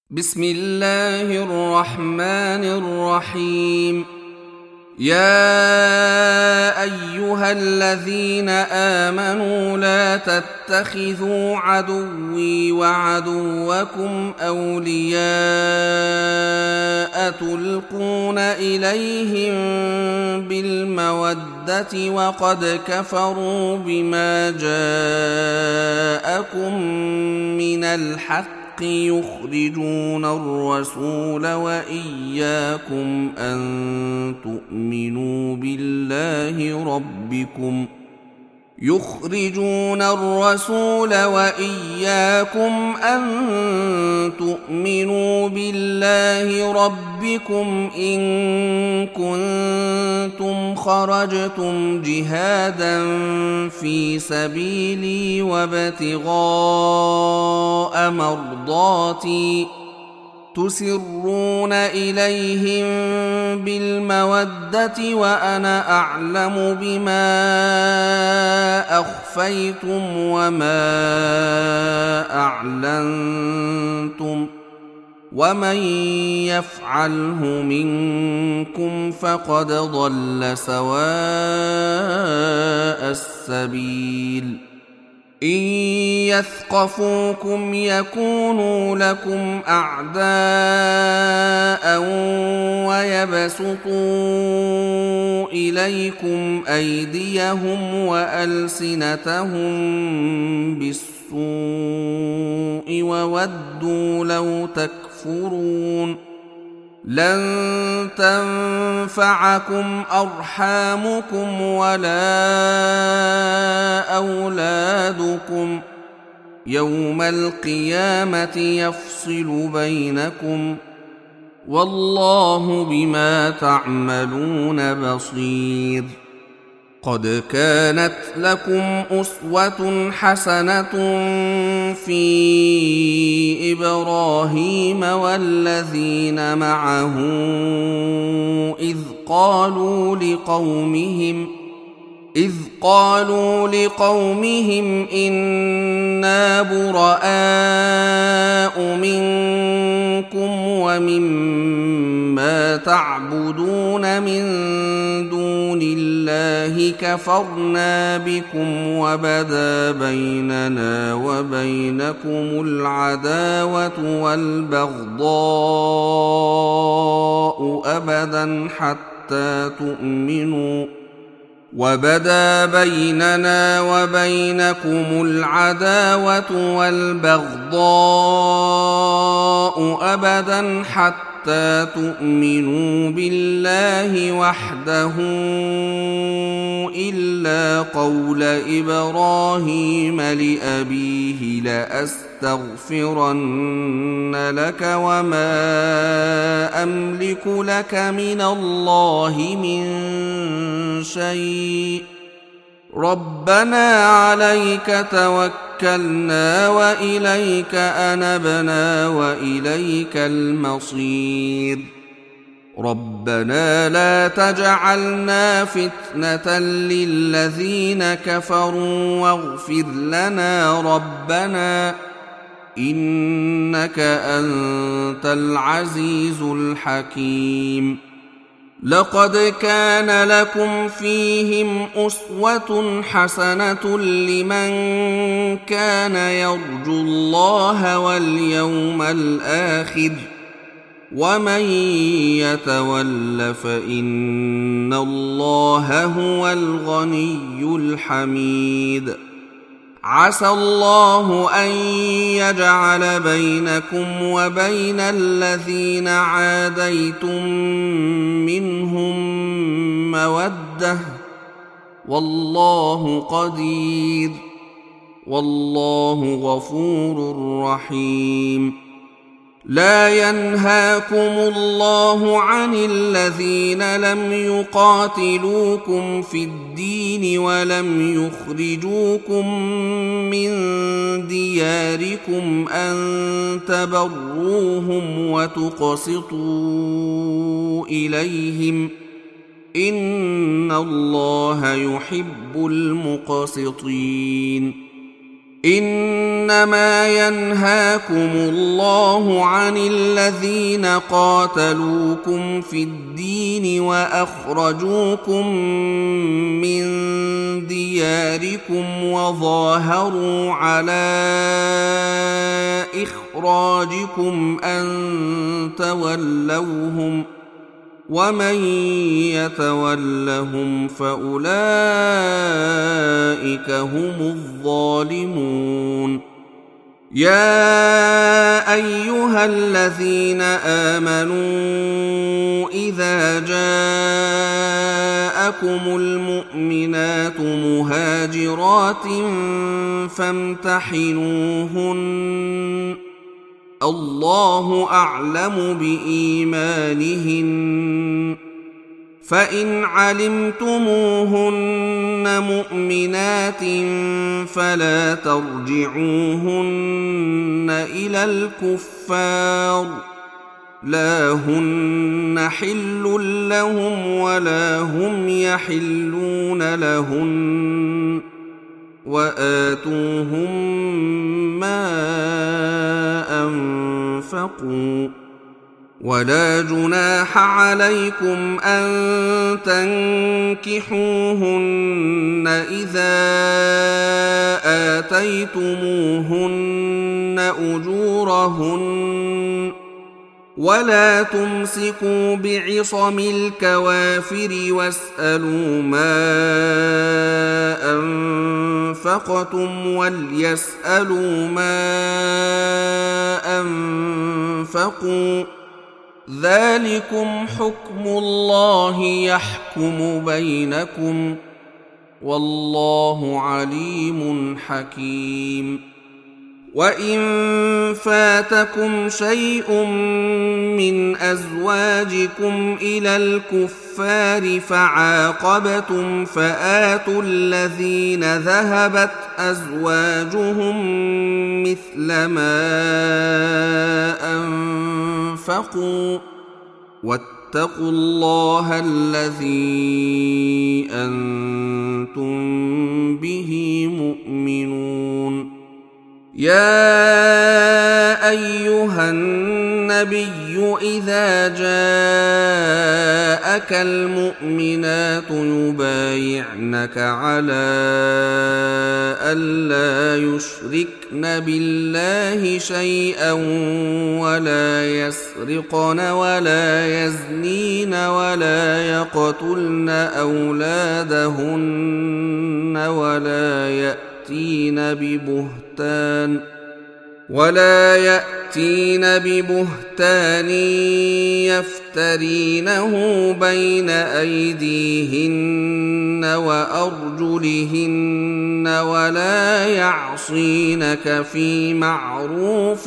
بسم الله الرحمن الرحيم. يا أيها الذين آمنوا لا تتخذوا عدوي وعدوكم أولياء تلقون إليهم بالمودة وقد كفروا بما جاءكم من الحق يخرجون الرسول وإياكم أن تؤمنوا بالله ربكم إن كنتم خرجتم جهادا في سبيلي وابتغاء مرضاتي تسرون إليهم بالمودة وأنا أعلم بما أخفيتم وما أعلنتم ومن يفعله منكم فقد ضل سواء السبيل. إن يثقفوكم يكونوا لكم أعداء ويبسطوا إليكم أيديهم وألسنتهم بالسوء وودوا لو تكفرون. لن تنفعكم أرحامكم ولا أولادكم يوم القيامة يفصل بينكم والله بما تعملون بصير. قد كانت لكم أسوة حسنة في إبراهيم والذين معه إذ قالوا لقومهم إنا براء منكم ومما تعبدون من دون الله كفرنا بكم وبدا بيننا وبينكم العداوة والبغضاء أبدا حتى تؤمنوا بالله وحده إلا قول إبراهيم لأبيه لأستغفرن لك وما أملك لك من الله من شيء ربنا عليك توكلنا وإليك أنبنا وإليك المصير. ربنا لا تجعلنا فتنة للذين كفروا واغفر لنا ربنا إنك أنت العزيز الحكيم. لقد كان لكم فيهم أسوة حسنة لمن كان يرجو الله واليوم الآخر ومن يتول فإن الله هو الغني الحميد. عسى الله أن يجعل بينكم وبين الذين عاديتم منهم مودة والله قدير والله غفور رحيم. لا ينهاكم الله عن الذين لم يقاتلوكم في الدين ولم يخرجوكم من دياركم أن تبروهم وتقسطوا إليهم إن الله يحب المقسطين. إنما ينهاكم الله عن الذين قاتلوكم في الدين وأخرجوكم من دياركم وظاهروا على إخراجكم أن تولوهم ومن يتولهم فأولئك هم الظالمون يا أيها الذين آمنوا إذا جاءكم المؤمنات مهاجرات فامتحنوهن الله أعلم بإيمانهن فإن علمتموهن مؤمنات فلا ترجعوهن إلى الكفار لا هن حل لهم ولا هم يحلون لهن وآتوهم ما أنفقوا ولا جناح عليكم أن تنكحوهن إذا آتيتموهن أجورهن ولا تمسكوا بعصم الكوافر واسألوا ما أنفقتم وليسألوا ما أنفقوا ذلكم حكم الله يحكم بينكم والله عليم حكيم وإن فاتكم شيء من أزواجكم إلى الكفار فعاقبتم فآتوا الذين ذهبت أزواجهم مثل ما أنفقوا واتقوا الله الذي أنتم به مؤمنون يا أيها النبي إذا جاءك المؤمنات يبايعنك على ألا يشركن بالله شيئا ولا يسرقن ولا يزنين ولا يقتلن أولادهن ولا يأتين ببهتان يفترينه بين أيديهن وأرجلهن ولا يعصينك في معروف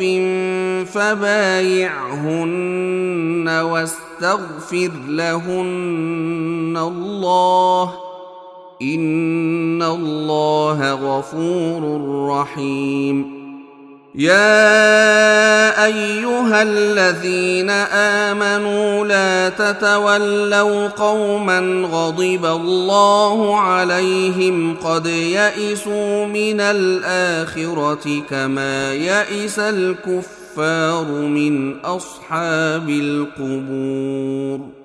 فبايعهن واستغفر لهن الله إن الله غفور رحيم يا أيها الذين آمنوا لا تتولوا قوما غضب الله عليهم قد يئسوا من الآخرة كما يئس الكفار من أصحاب القبور